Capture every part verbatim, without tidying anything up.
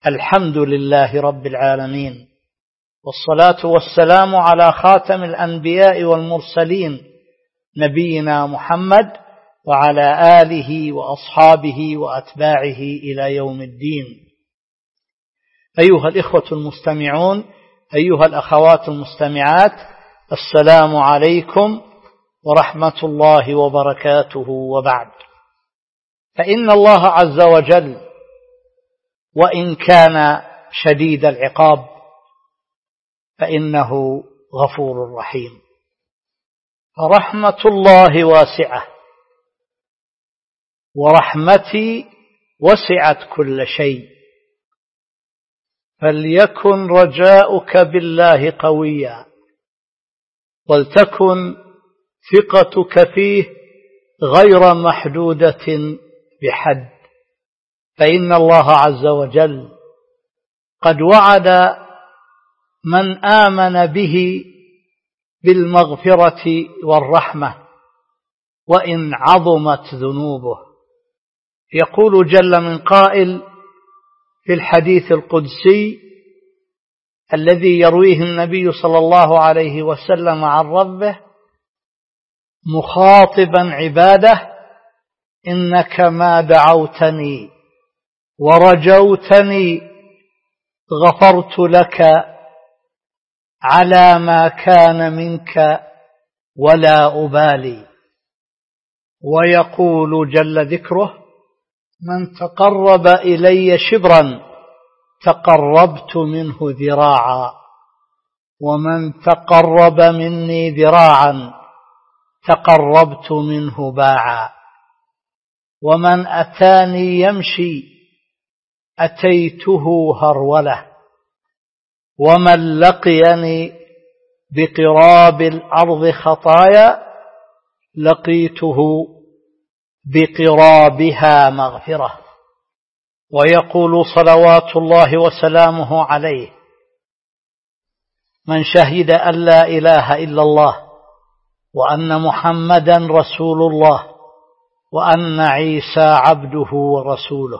الحمد لله رب العالمين، والصلاة والسلام على خاتم الأنبياء والمرسلين نبينا محمد وعلى آله وأصحابه وأتباعه إلى يوم الدين. أيها الإخوة المستمعون، أيها الأخوات المستمعات، السلام عليكم ورحمة الله وبركاته. وبعد، فإن الله عز وجل وإن كان شديد العقاب فإنه غفور رحيم، فرحمة الله واسعة، ورحمتي وسعت كل شيء، فليكن رجاؤك بالله قويا، ولتكن ثقتك فيه غير محدودة بحد، فإن الله عز وجل قد وعد من آمن به بالمغفرة والرحمة وإن عظمت ذنوبه. يقول جل من قائل في الحديث القدسي الذي يرويه النبي صلى الله عليه وسلم عن ربه مخاطبا عباده: إنك ما دعوتني ورجوتني غفرت لك على ما كان منك ولا أبالي. ويقول جل ذكره: من تقرب إلي شبرا تقربت منه ذراعا، ومن تقرب مني ذراعا تقربت منه باعا، ومن أتاني يمشي أتيته هرولة، ومن لقيني بقراب الأرض خطايا لقيته بقرابها مغفرة. ويقول صلوات الله وسلامه عليه: من شهد أن لا إله إلا الله وأن محمدا رسول الله وأن عيسى عبده ورسوله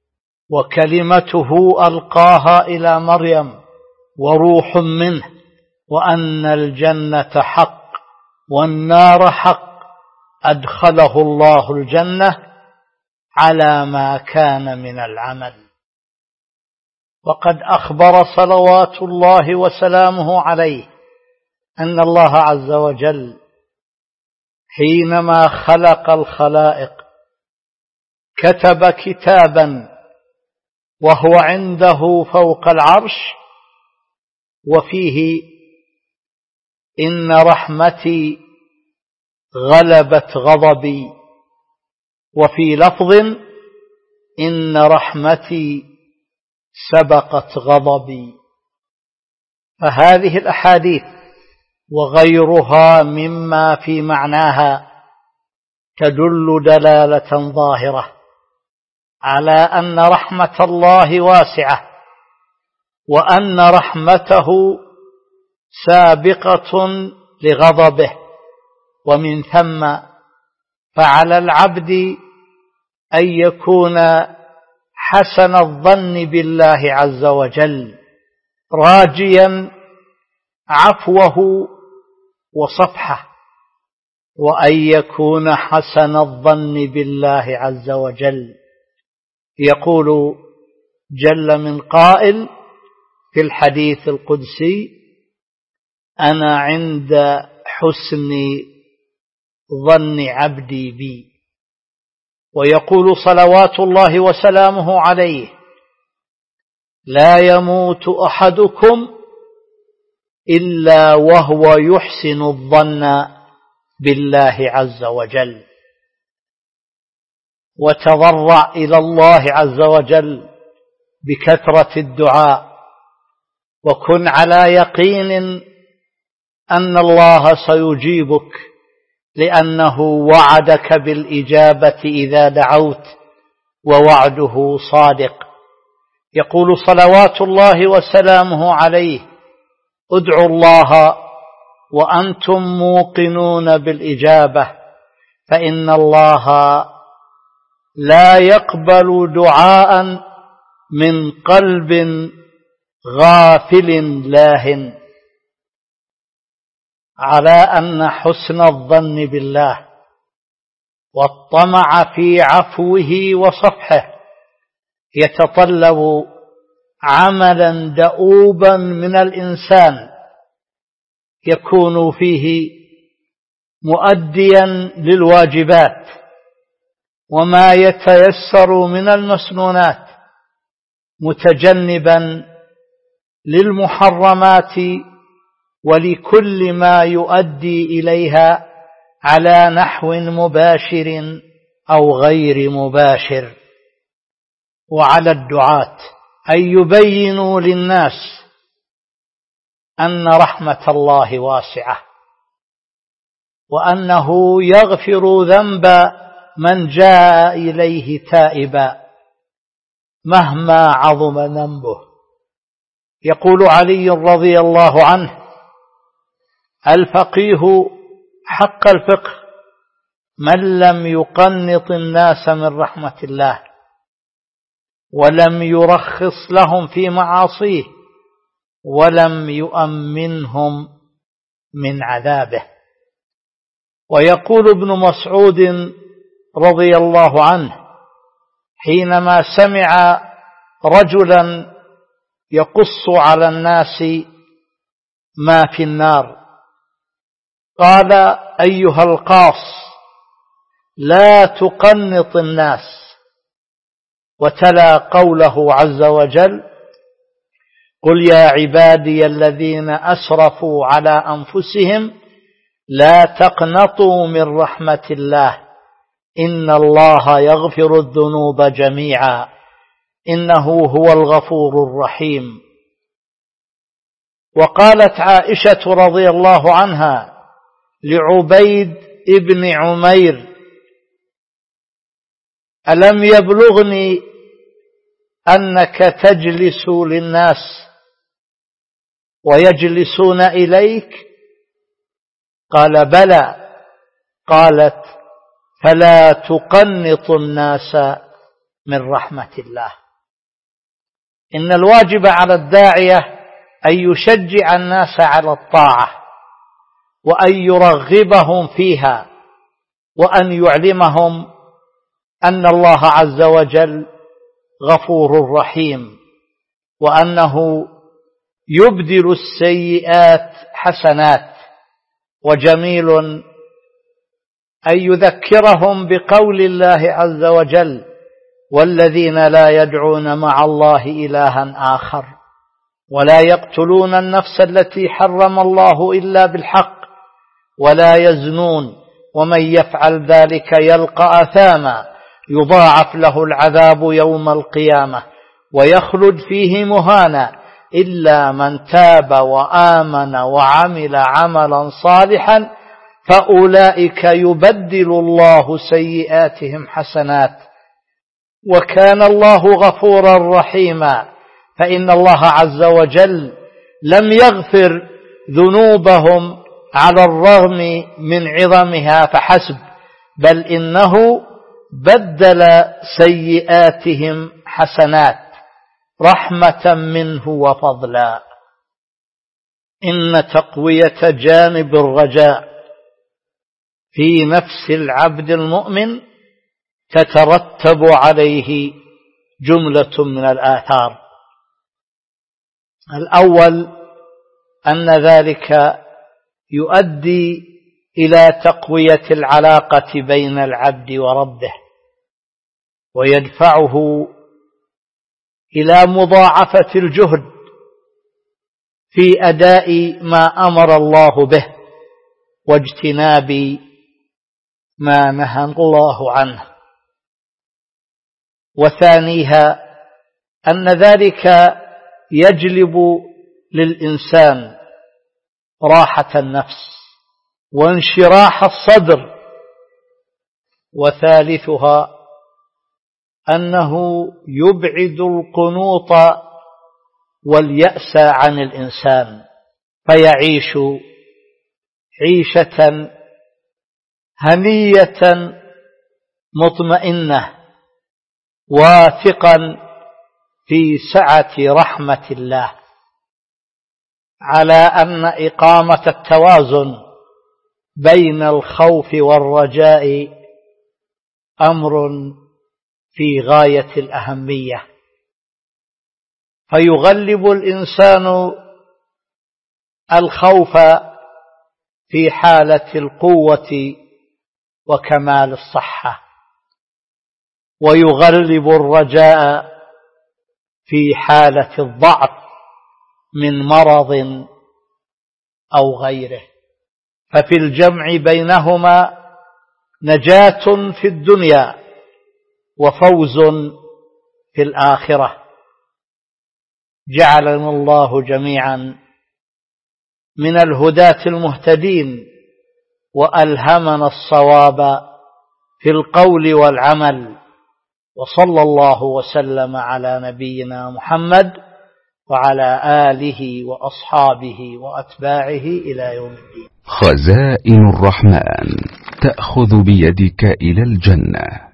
وكلمته ألقاها إلى مريم وروح منه، وأن الجنة حق والنار حق، أدخله الله الجنة على ما كان من العمل. وقد أخبر صلوات الله وسلامه عليه أن الله عز وجل حينما خلق الخلائق كتب كتابا وهو عنده فوق العرش، وفيه: إن رحمتي غلبت غضبي، وفي لفظ: إن رحمتي سبقت غضبي. فهذه الأحاديث وغيرها مما في معناها تدل دلالة ظاهرة على أن رحمة الله واسعة، وأن رحمته سابقة لغضبه، ومن ثم فعلى العبد أن يكون حسن الظن بالله عز وجل، راجيا عفوه وصفحه، وأن يكون حسن الظن بالله عز وجل. يقول جل من قائل في الحديث القدسي: أنا عند حسن ظن عبدي بي. ويقول صلوات الله وسلامه عليه: لا يموت أحدكم إلا وهو يحسن الظن بالله عز وجل. وتضرع إلى الله عز وجل بكثرة الدعاء، وكن على يقين أن الله سيجيبك، لأنه وعدك بالإجابة إذا دعوت، ووعده صادق. يقول صلوات الله وسلامه عليه: ادعوا الله وأنتم موقنون بالإجابة، فإن الله لا يقبل دعاء من قلب غافل لاهٍ على أن حسن الظن بالله والطمع في عفوه وصفحه يتطلب عملا دؤوبا من الإنسان يكون فيه مؤديا للواجبات وما يتيسر من المسنونات متجنبا للمحرمات ولكل ما يؤدي إليها على نحو مباشر أو غير مباشر. وعلى الدعاة أن يبينوا للناس أن رحمة الله واسعة وأنه يغفر ذنب من جاء إليه تائبا مهما عظم ذنبه. يقول علي رضي الله عنه: الفقيه حق الفقه من لم يقنط الناس من رحمة الله ولم يرخص لهم في معاصيه ولم يؤمنهم من عذابه. ويقول ابن مسعود رضي الله عنه حينما سمع رجلا يقص على الناس ما في النار قال: أيها القاص لا تقنط الناس، وتلا قوله عز وجل: قل يا عبادي الذين أسرفوا على أنفسهم لا تقنطوا من رحمة الله إن الله يغفر الذنوب جميعا إنه هو الغفور الرحيم. وقالت عائشة رضي الله عنها لعبيد ابن عمير: ألم يبلغني أنك تجلس للناس ويجلسون إليك؟ قال: بلى. قالت: فلا تقنط الناس من رحمة الله. إن الواجب على الداعية أن يشجع الناس على الطاعة وأن يرغبهم فيها وأن يعلمهم أن الله عز وجل غفور رحيم وأنه يبدل السيئات حسنات. وجميل أن يذكرهم بقول الله عز وجل: والذين لا يدعون مع الله إلها آخر ولا يقتلون النفس التي حرم الله إلا بالحق ولا يزنون ومن يفعل ذلك يلقى أثاما يضاعف له العذاب يوم القيامة ويخلد فيه مهانا إلا من تاب وآمن وعمل عملا صالحا فأولئك يبدل الله سيئاتهم حسنات وكان الله غفورا رحيما. فإن الله عز وجل لم يغفر ذنوبهم على الرغم من عظمها فحسب، بل إنه بدل سيئاتهم حسنات رحمة منه وفضلا. إن تقوية جانب الرجاء في نفس العبد المؤمن تترتب عليه جملة من الآثار. الأول أن ذلك يؤدي إلى تقوية العلاقة بين العبد وربه ويدفعه إلى مضاعفة الجهد في أداء ما أمر الله به واجتناب ما نهى الله عنه. وثانيها أن ذلك يجلب للإنسان راحة النفس وانشراح الصدر. وثالثها أنه يبعد القنوط واليأس عن الإنسان فيعيش عيشة هنية مطمئنة واثقا في سعة رحمة الله، على أن إقامة التوازن بين الخوف والرجاء أمر في غاية الأهمية، فيغلب الإنسان الخوف في حالة القوة وكمال الصحة، ويغلب الرجاء في حالة الضعف من مرض أو غيره، ففي الجمع بينهما نجاة في الدنيا وفوز في الآخرة. جعلنا الله جميعا من الهداة المهتدين، وألهمنا الصواب في القول والعمل، وصلى الله وسلم على نبينا محمد وعلى آله وأصحابه وأتباعه إلى يوم الدين. خزائن الرحمن تأخذ بيدك إلى الجنة.